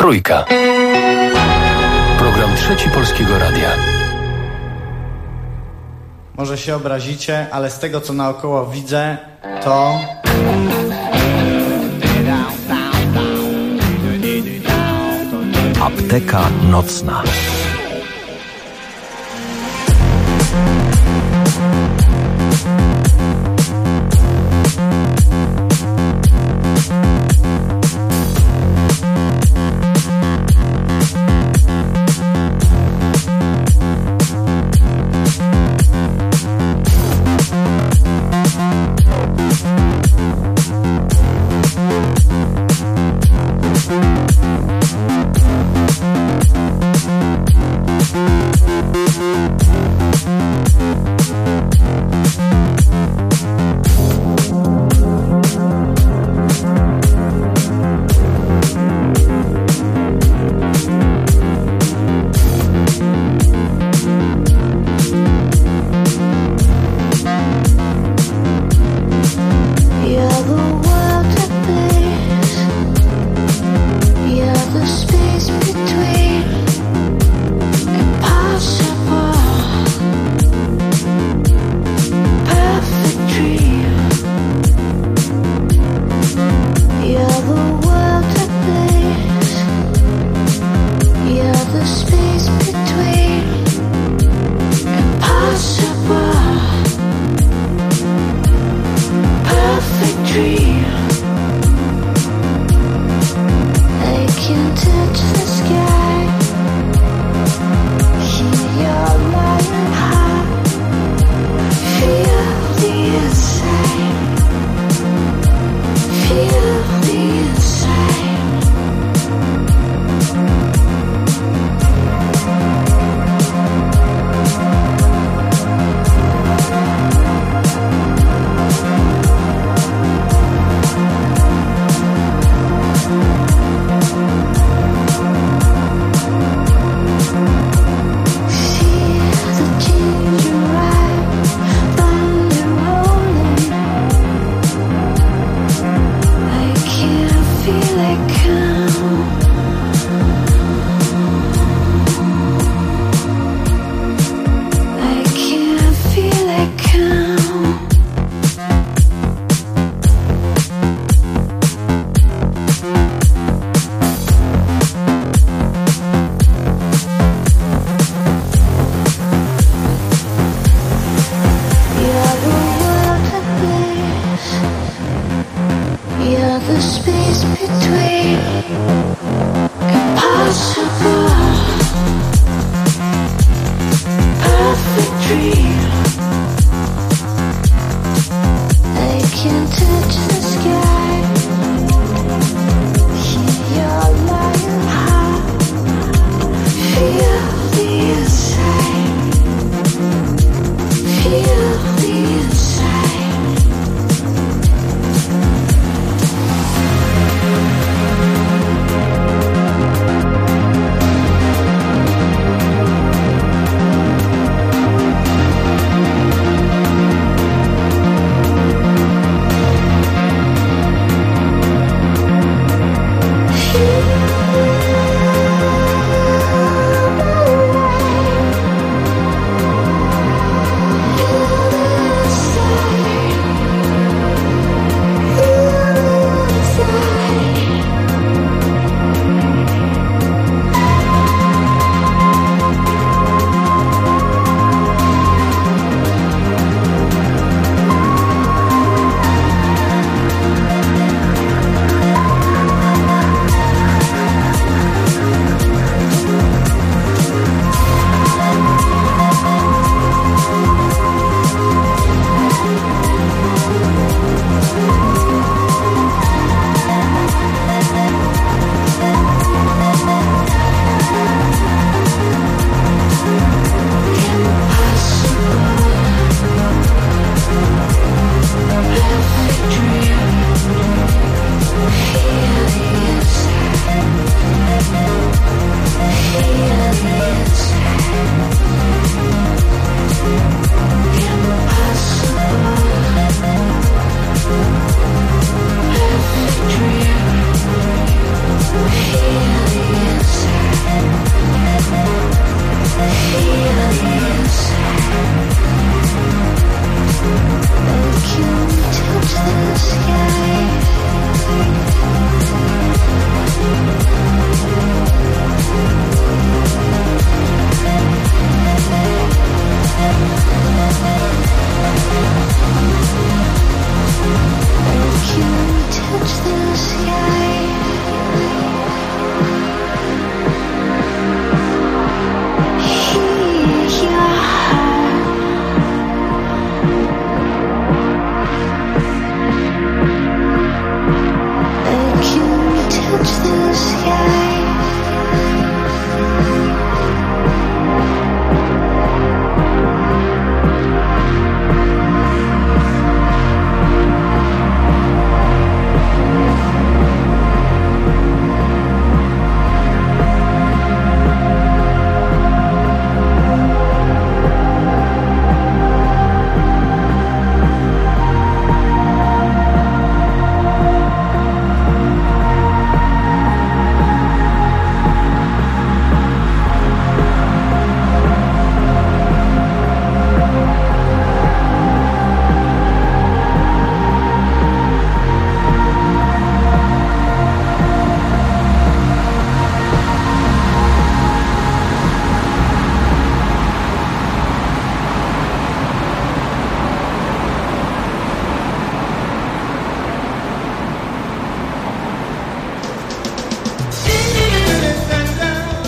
Trójka. Program Trzeci Polskiego Radia. Może się obrazicie, ale z tego co naokoło widzę, to... Apteka nocna.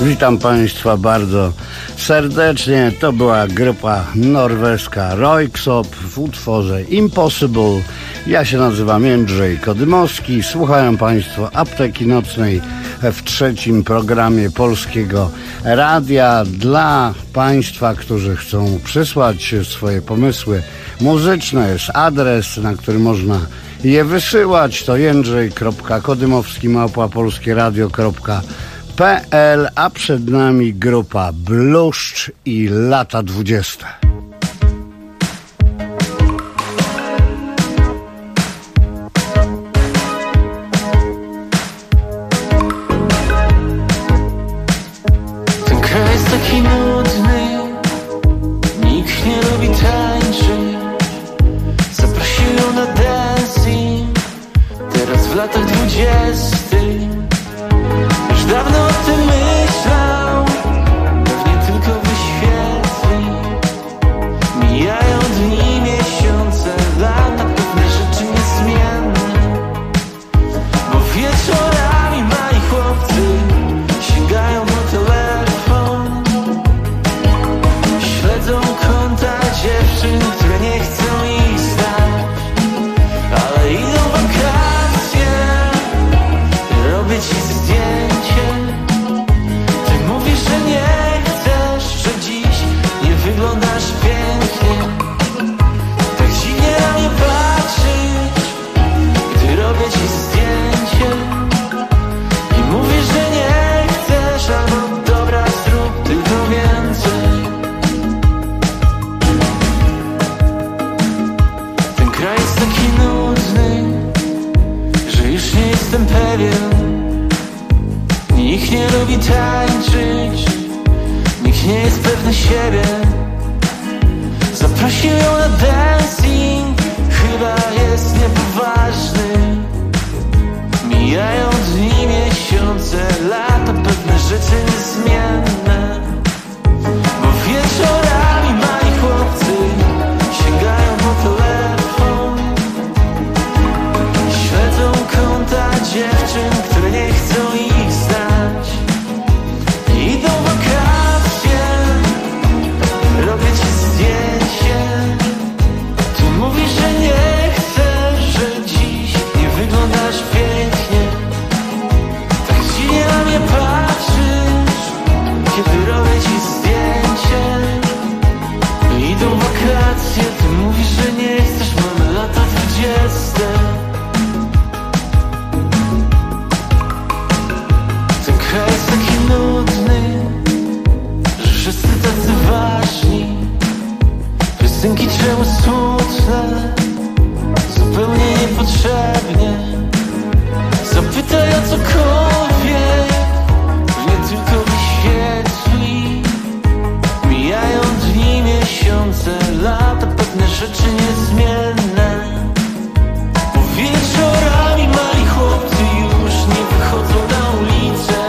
Witam Państwa bardzo serdecznie. To była grupa norweska Röyksopp w utworze Impossible. Ja się nazywam Jędrzej Kodymowski. Słuchają Państwo Apteki Nocnej w trzecim programie Polskiego Radia. Dla Państwa, którzy chcą przysłać swoje pomysły muzyczne, jest adres, na który można je wysyłać. To jędrzej.kodymowski@polskieradio.pl, a przed nami grupa Bluszcz i lata 20. Ten kraj jest taki nudny, nikt nie lubi tańczyć. Zaprosił na dancing, teraz w latach 20. Już dawno o tym myślał, pewnie tylko wyświetli. Mijają dni, miesiące, lata, pewne rzeczy niezmienne. Bo wieczorami mali chłopcy sięgają po telefon, śledzą konta dziewczyn, które nie chcą ich znać. Ale idą wakacje, robię ci zdjęcie. Ty mówisz, że nie chcesz, że dziś nie wyglądasz pięknie. Tak dziwnie na mnie patrzysz, gdy robię ci zdjęcie. I mówisz, że nie chcesz, albo dobra, zrób tylko więcej. Ten kraj jest taki nudny, że już nie jestem pewien. Nikt nie lubi tańczyć, nikt nie jest pewny siebie. Zaprosił ją na dancing, chyba jest niepoważny. Mijają dni, miesiące, lata, pewne rzeczy niezmienne. Bo wieczorami mali chłopcy sięgają po telefon, śledzą konta dziewczyn, które nie chcą ich znać. Idą wakacje, robię ci zdjęcie. Ty mówisz, że nie chcesz, że dziś nie wyglądasz pięknie. Tak dziwnie na mnie patrzysz, kiedy robię ci zdjęcie. Idą wakacje, ty mówisz, że nie chcesz, mamy lata 20. Ten kraj jest taki nudny, że wszyscy tacy ważni. Piosenki czemu smutne, zupełnie niepotrzebnie. Zapytaj o cokolwiek, nie tylko wyświetli. Mijają dni, miesiące, lata, pewne rzeczy niezmienne. Bo wieczorami mali chłopcy już nie wychodzą na ulicę.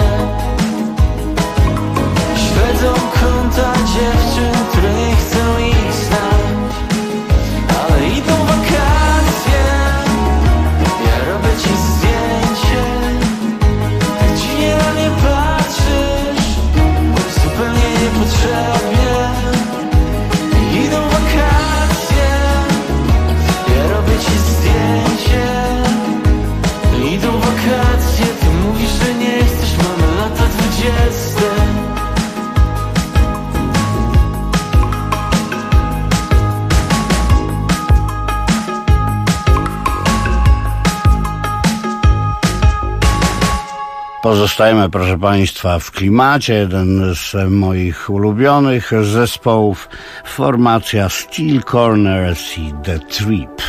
Śledzą konta dziewczyn, które nie chcą ich znać. Ale idą wakacje, ja robię ci zdjęcie. Tak dziwnie na mnie patrzysz, zupełnie niepotrzebnie. Idą wakacje, ja robię ci zdjęcie. Idą wakacje, ty mówisz, że nie chcesz, mamy lata 20. Pozostajemy, proszę Państwa, w klimacie. Jeden z moich ulubionych zespołów, formacja Steel Corners i The Trip.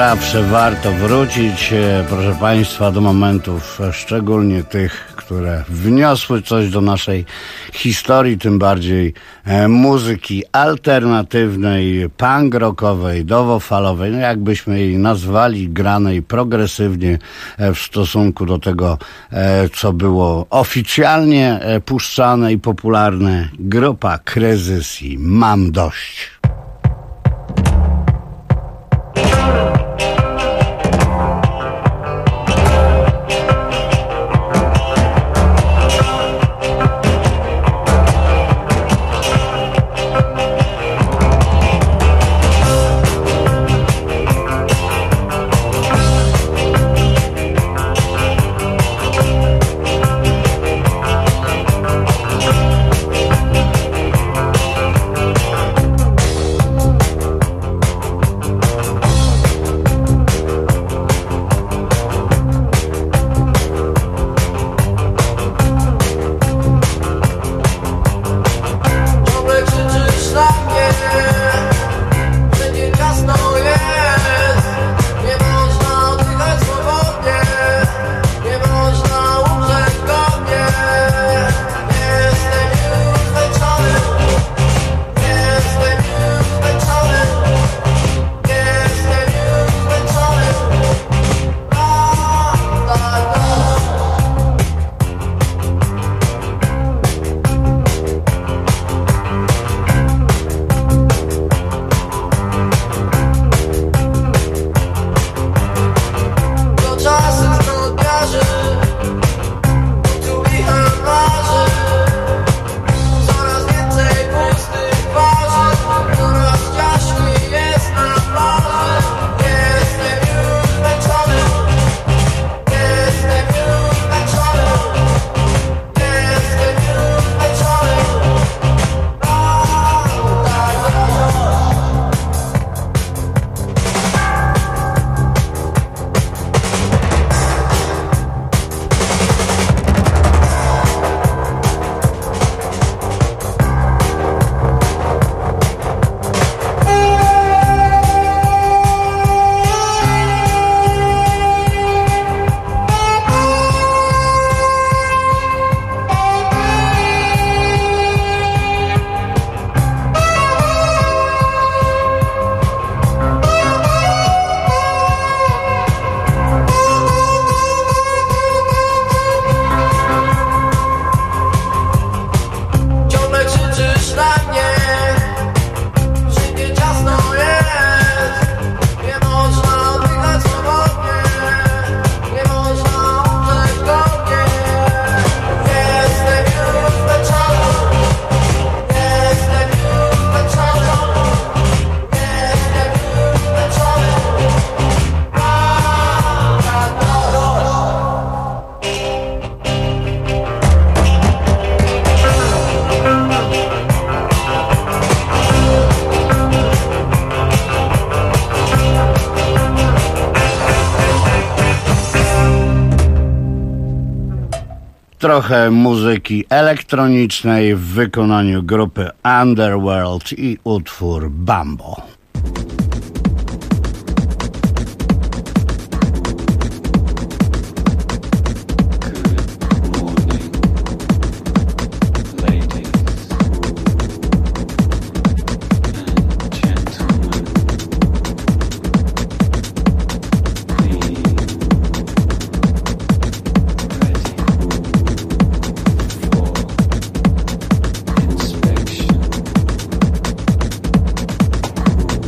zawsze warto wrócić, proszę Państwa, do momentów, szczególnie tych, które wniosły coś do naszej historii, tym bardziej muzyki alternatywnej, punk rockowej, nowofalowej, no jakbyśmy jej nazwali, granej progresywnie w stosunku do tego, co było oficjalnie puszczane i popularne. Grupa Kryzys i Mam dość. Trochę muzyki elektronicznej w wykonaniu grupy Underworld i utwór Bambo. Inspection.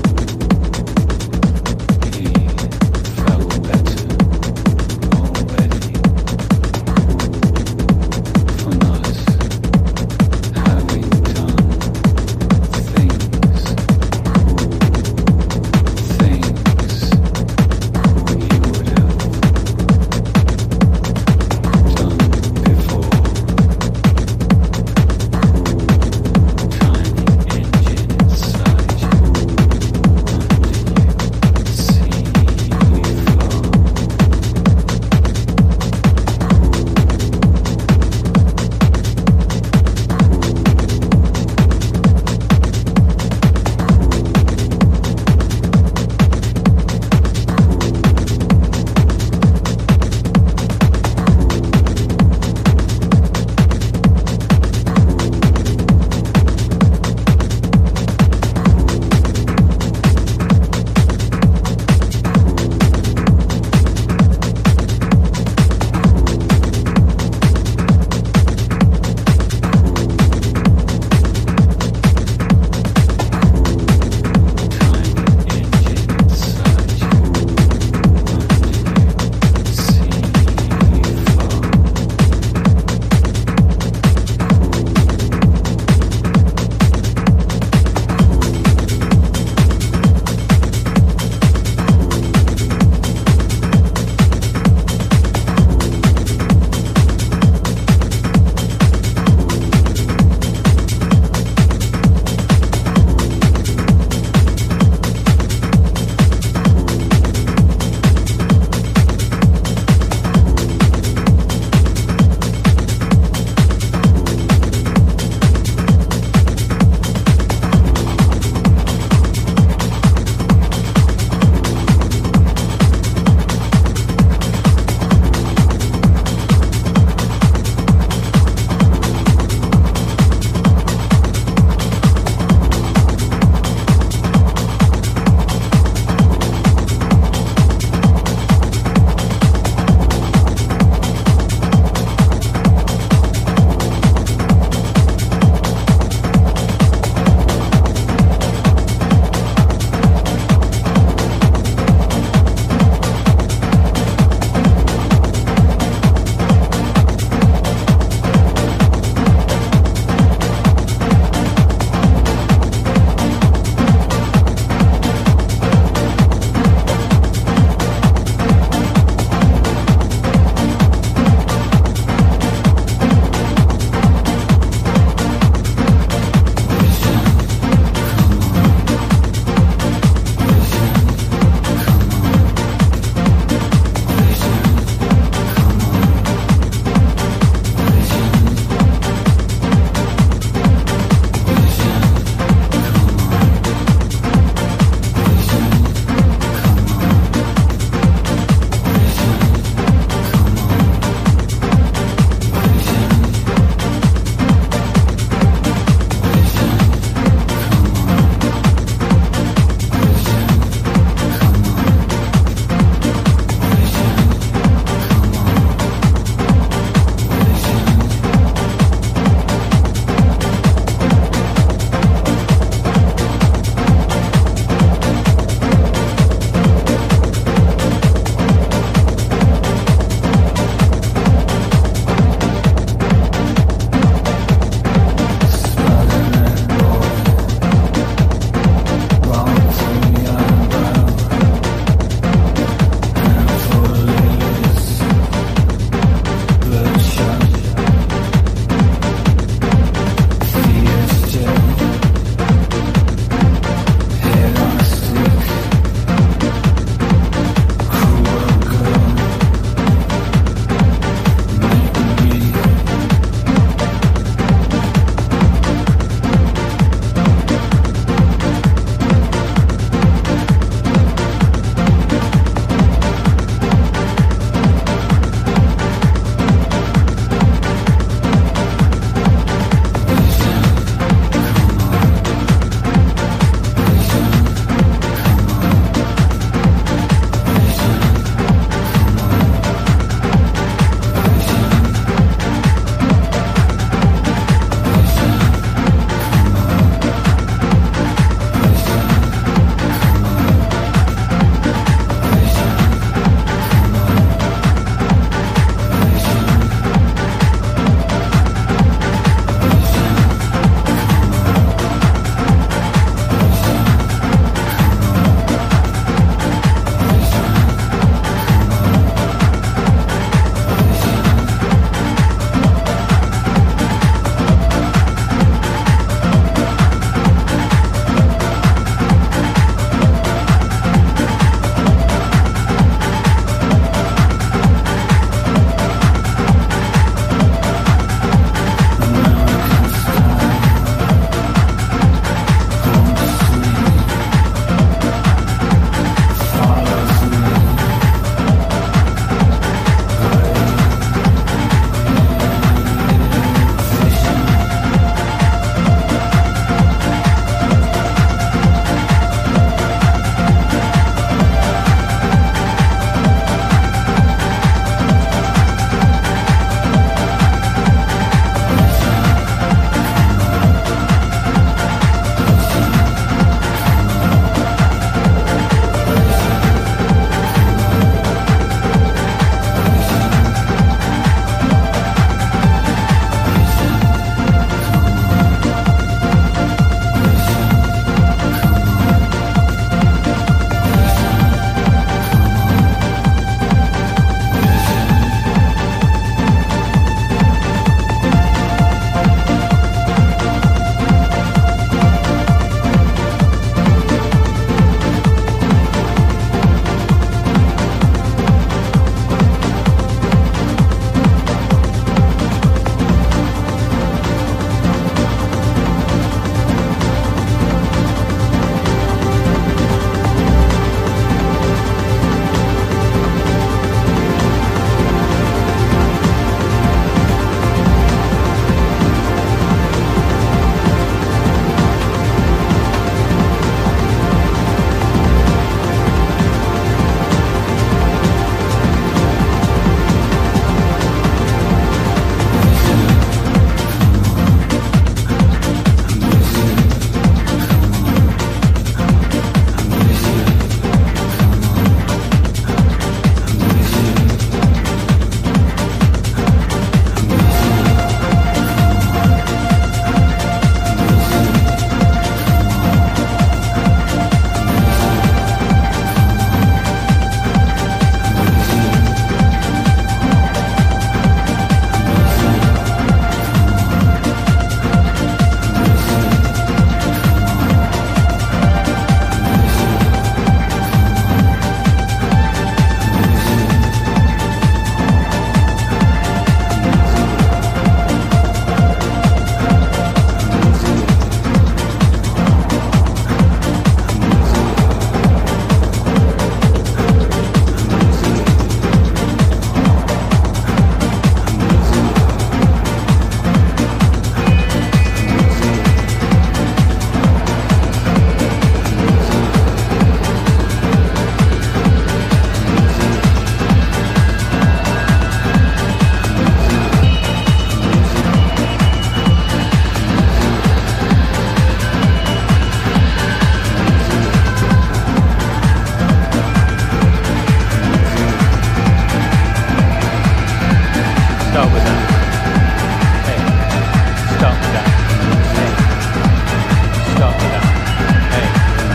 start with that. Hey, start with that. Hey, start with that. Hey.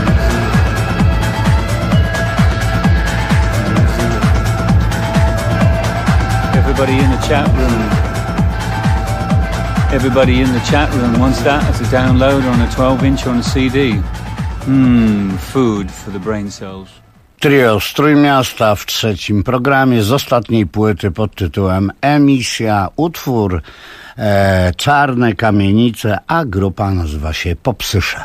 Everybody in the chat room. Everybody in the chat room wants that as a download on a 12-inch on a CD. Food for the brain cells. Trio z Trójmiasta w trzecim programie z ostatniej płyty pod tytułem Emisja, utwór Czarne Kamienice, a grupa nazywa się Popsysze.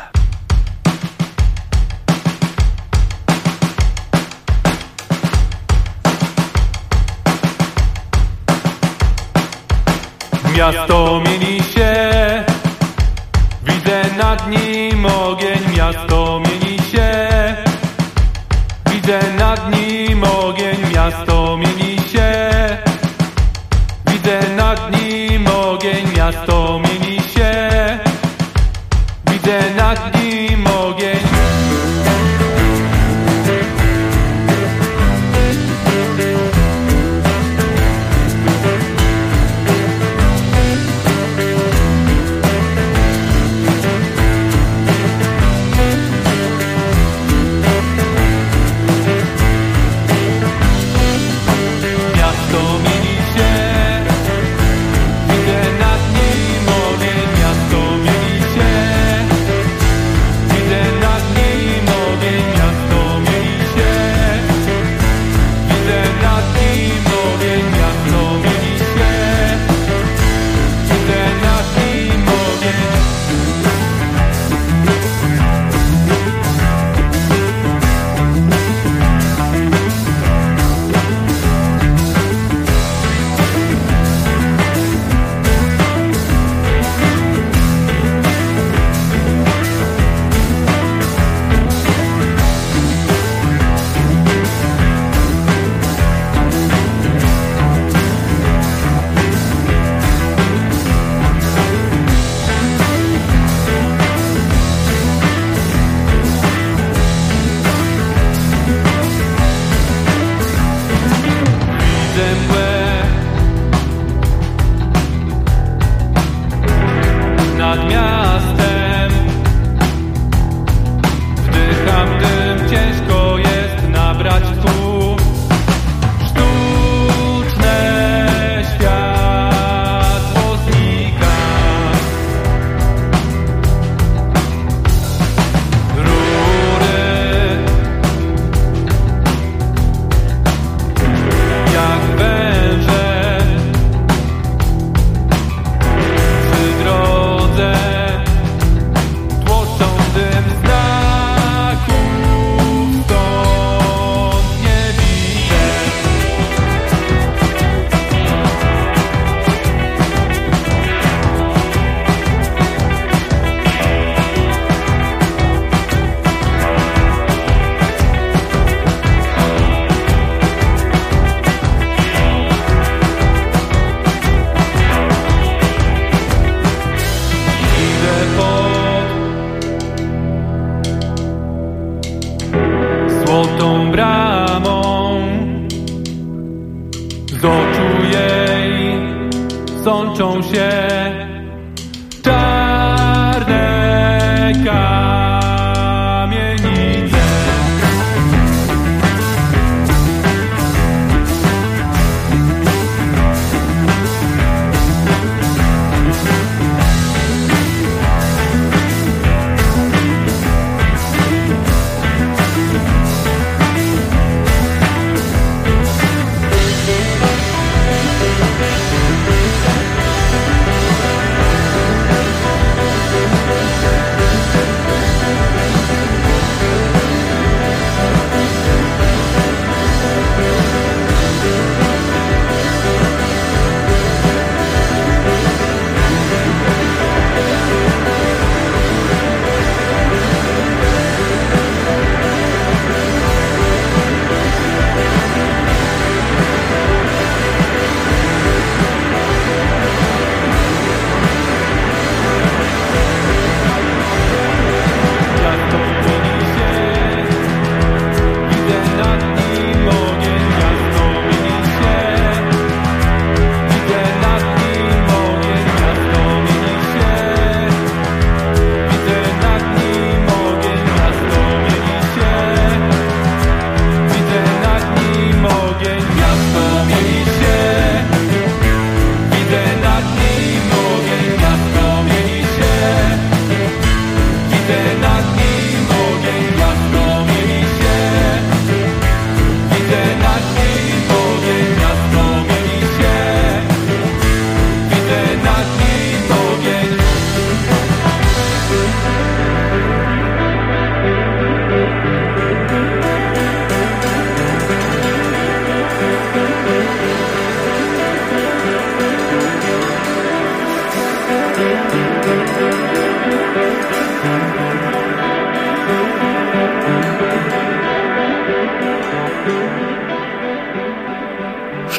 Miasto mieni się, widzę nad nim ogień. Miasto mieni się, widzę nad nim ogień. Miasto mieni się, widzę nad nim ogień. Miasto mieni się, widzę nad nim ogień. sączą się czarne kamienice.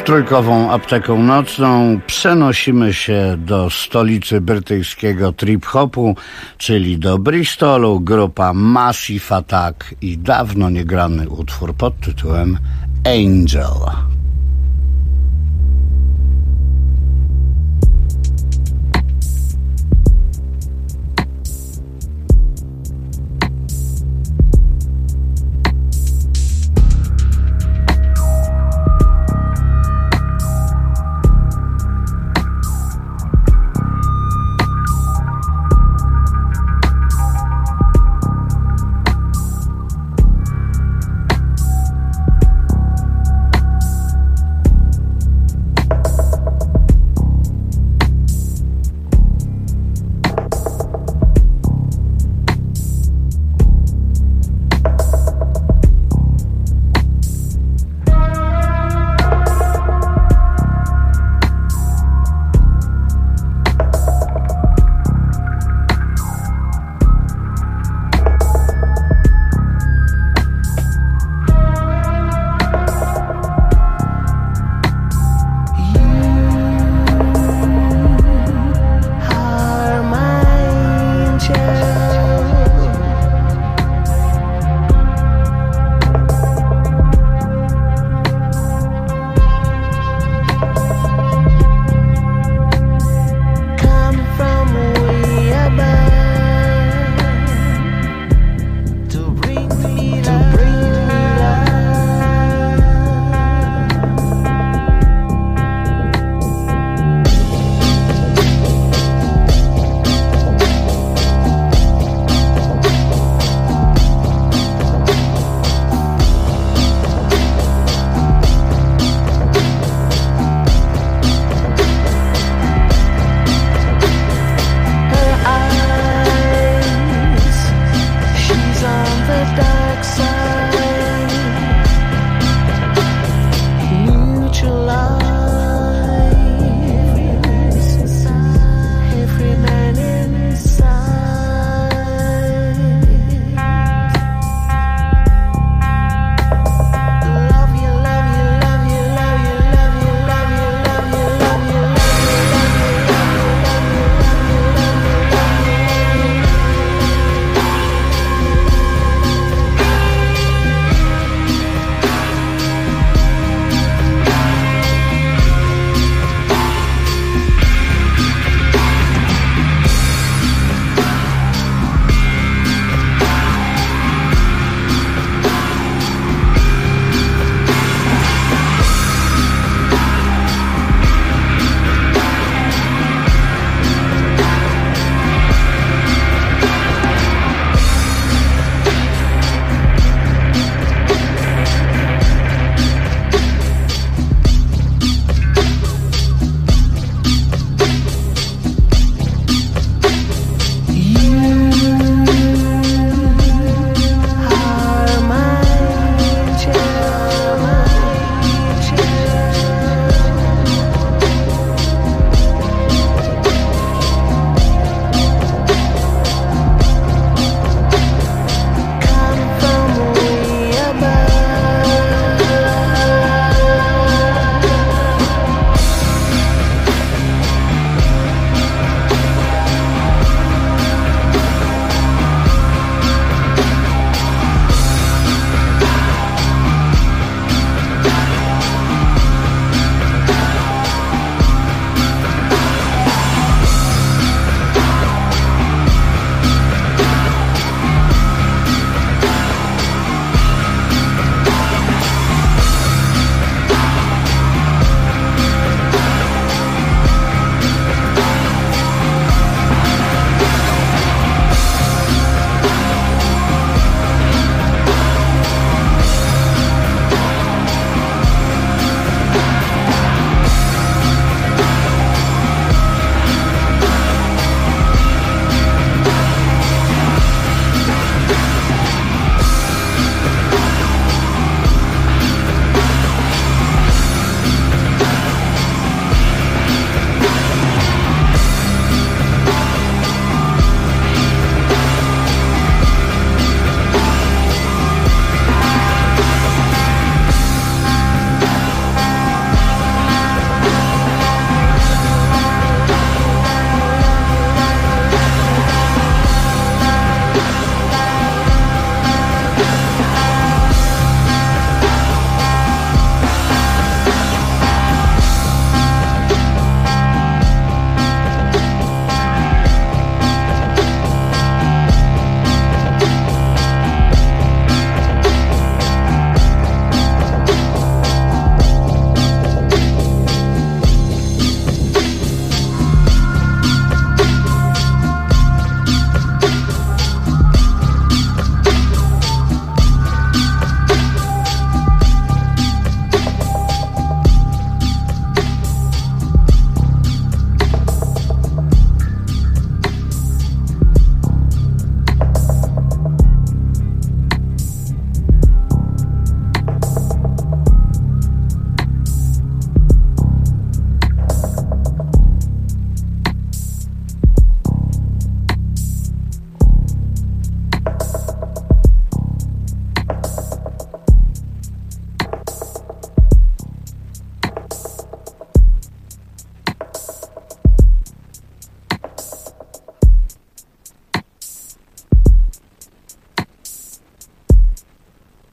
trójkową apteką nocną przenosimy się do stolicy brytyjskiego trip-hopu, czyli do Bristolu. Grupa Massive Attack i dawno niegrany utwór pod tytułem Angel.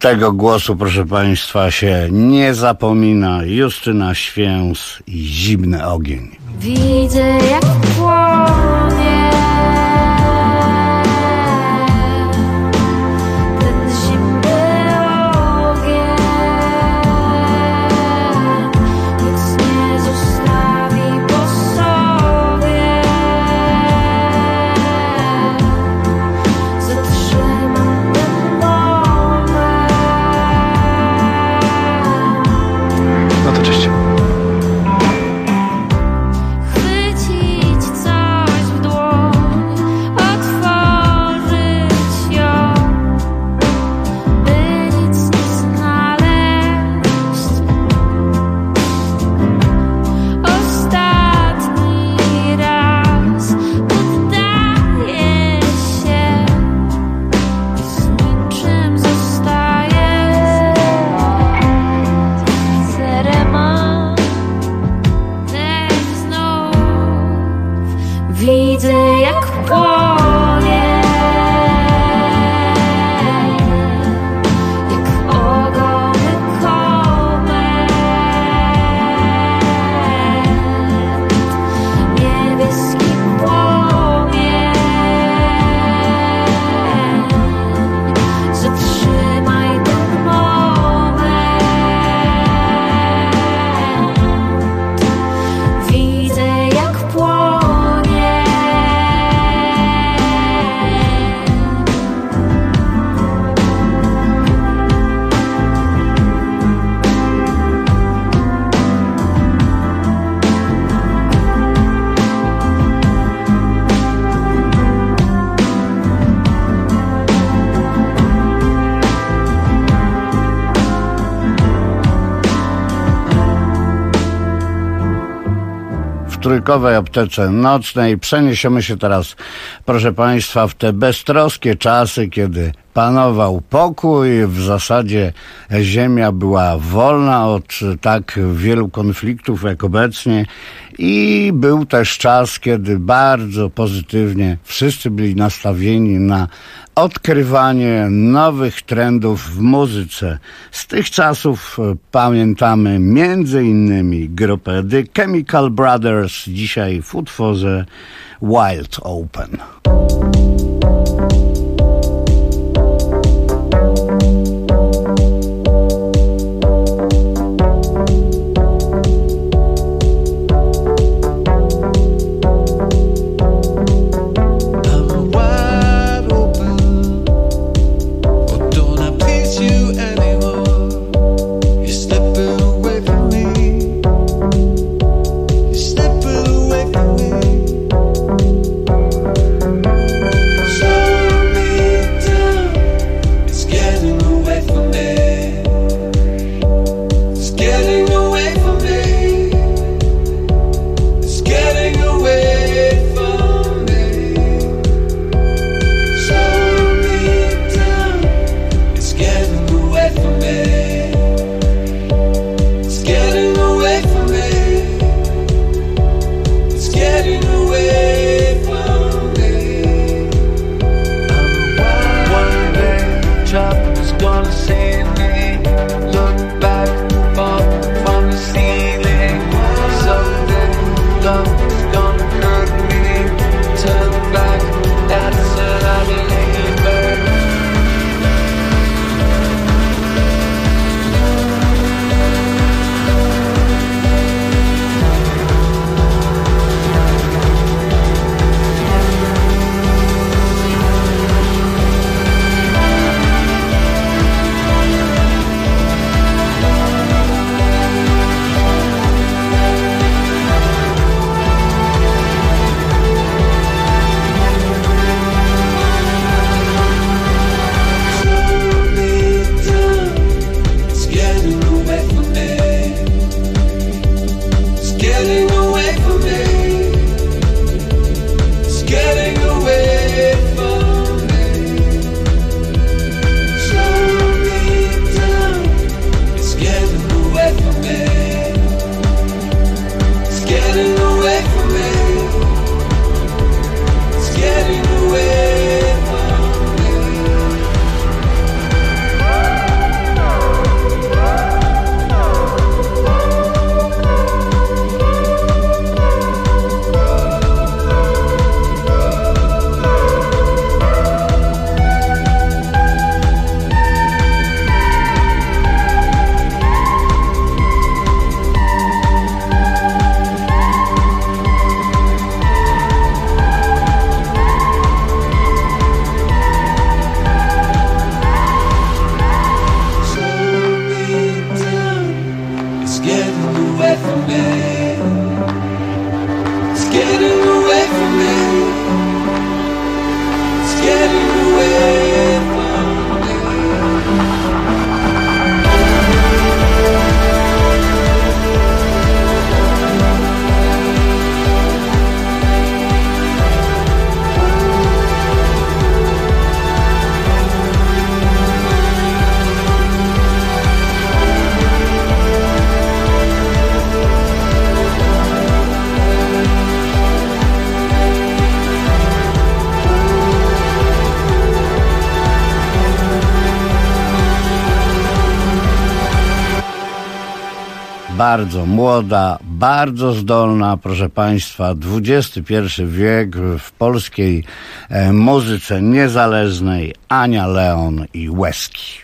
Tego głosu, proszę Państwa, się nie zapomina. Justyna Święs i Zimny ogień. Widzę, jak płonie ten zimny ogień, nic nie zostawi po sobie. Zatrzymam ten moment. No to cześć. Chwycić coś w dłoń, otworzyć ją, by nic nie znaleźć. Ostatni raz poddaję się, z niczym zostaję zerema. Znów widzę, jak płonie, jak ogony komet, niebieski płomień. Zatrzymaj ten moment. Widzę, jak płonie. W trójkowej aptece nocnej przeniesiemy się teraz, proszę Państwa, w te beztroskie czasy, kiedy panował pokój, w zasadzie ziemia była wolna od tak wielu konfliktów jak obecnie i był też czas, kiedy bardzo pozytywnie wszyscy byli nastawieni na odkrywanie nowych trendów w muzyce. Z tych czasów pamiętamy między innymi grupę The Chemical Brothers, dzisiaj w utworze Wild Open. Slipping away from me. bardzo młoda, bardzo zdolna, proszę Państwa, XXI wiek w polskiej muzyce niezależnej, Ania Leon i Łezki.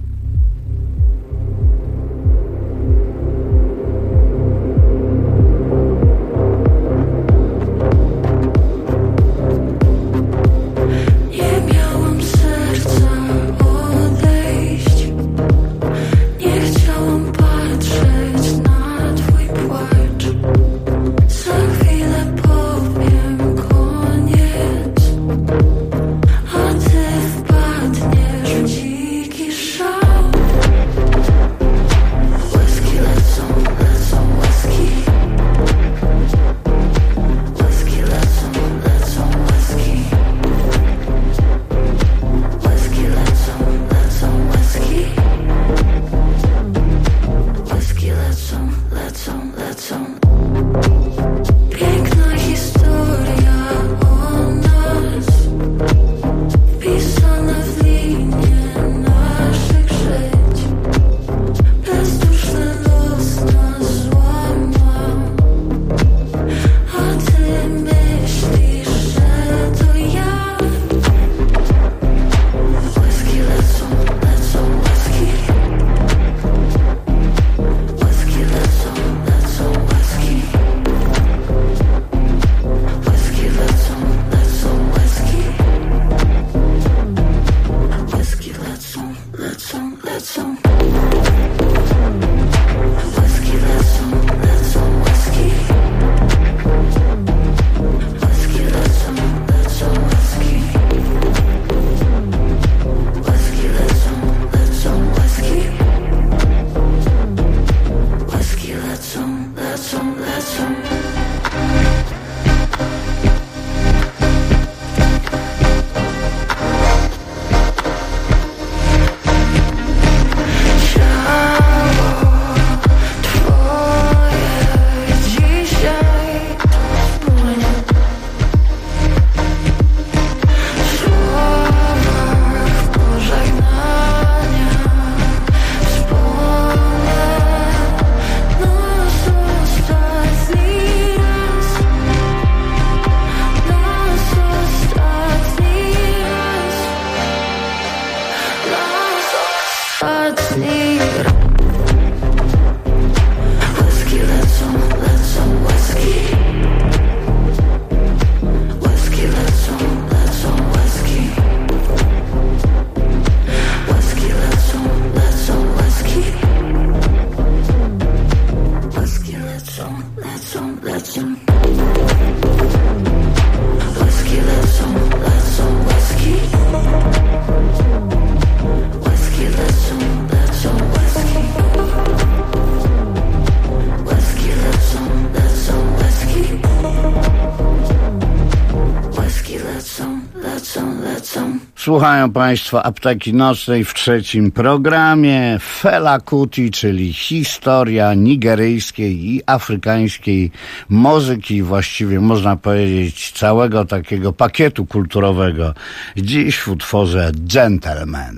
Słuchają Państwo Apteki Nocnej w trzecim programie. Fela Kuti, czyli historia nigeryjskiej i afrykańskiej muzyki, właściwie można powiedzieć całego takiego pakietu kulturowego. Dziś w utworze Gentleman.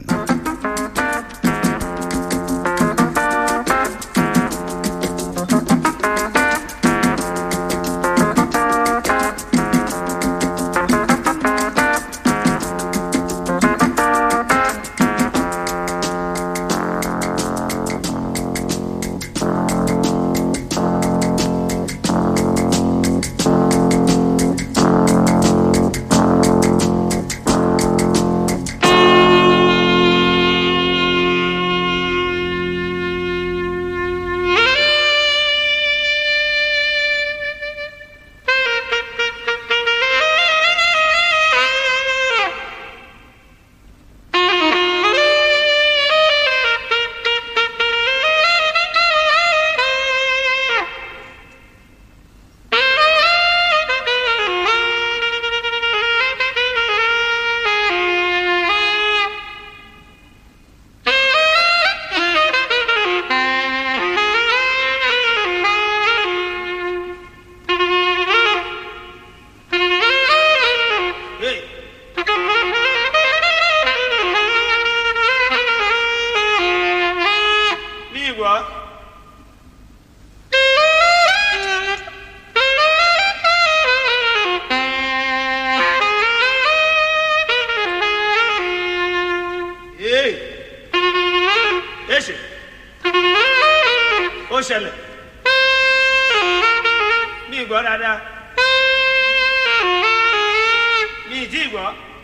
gbọ́ dáadáa mi ì tí ì gbọ́.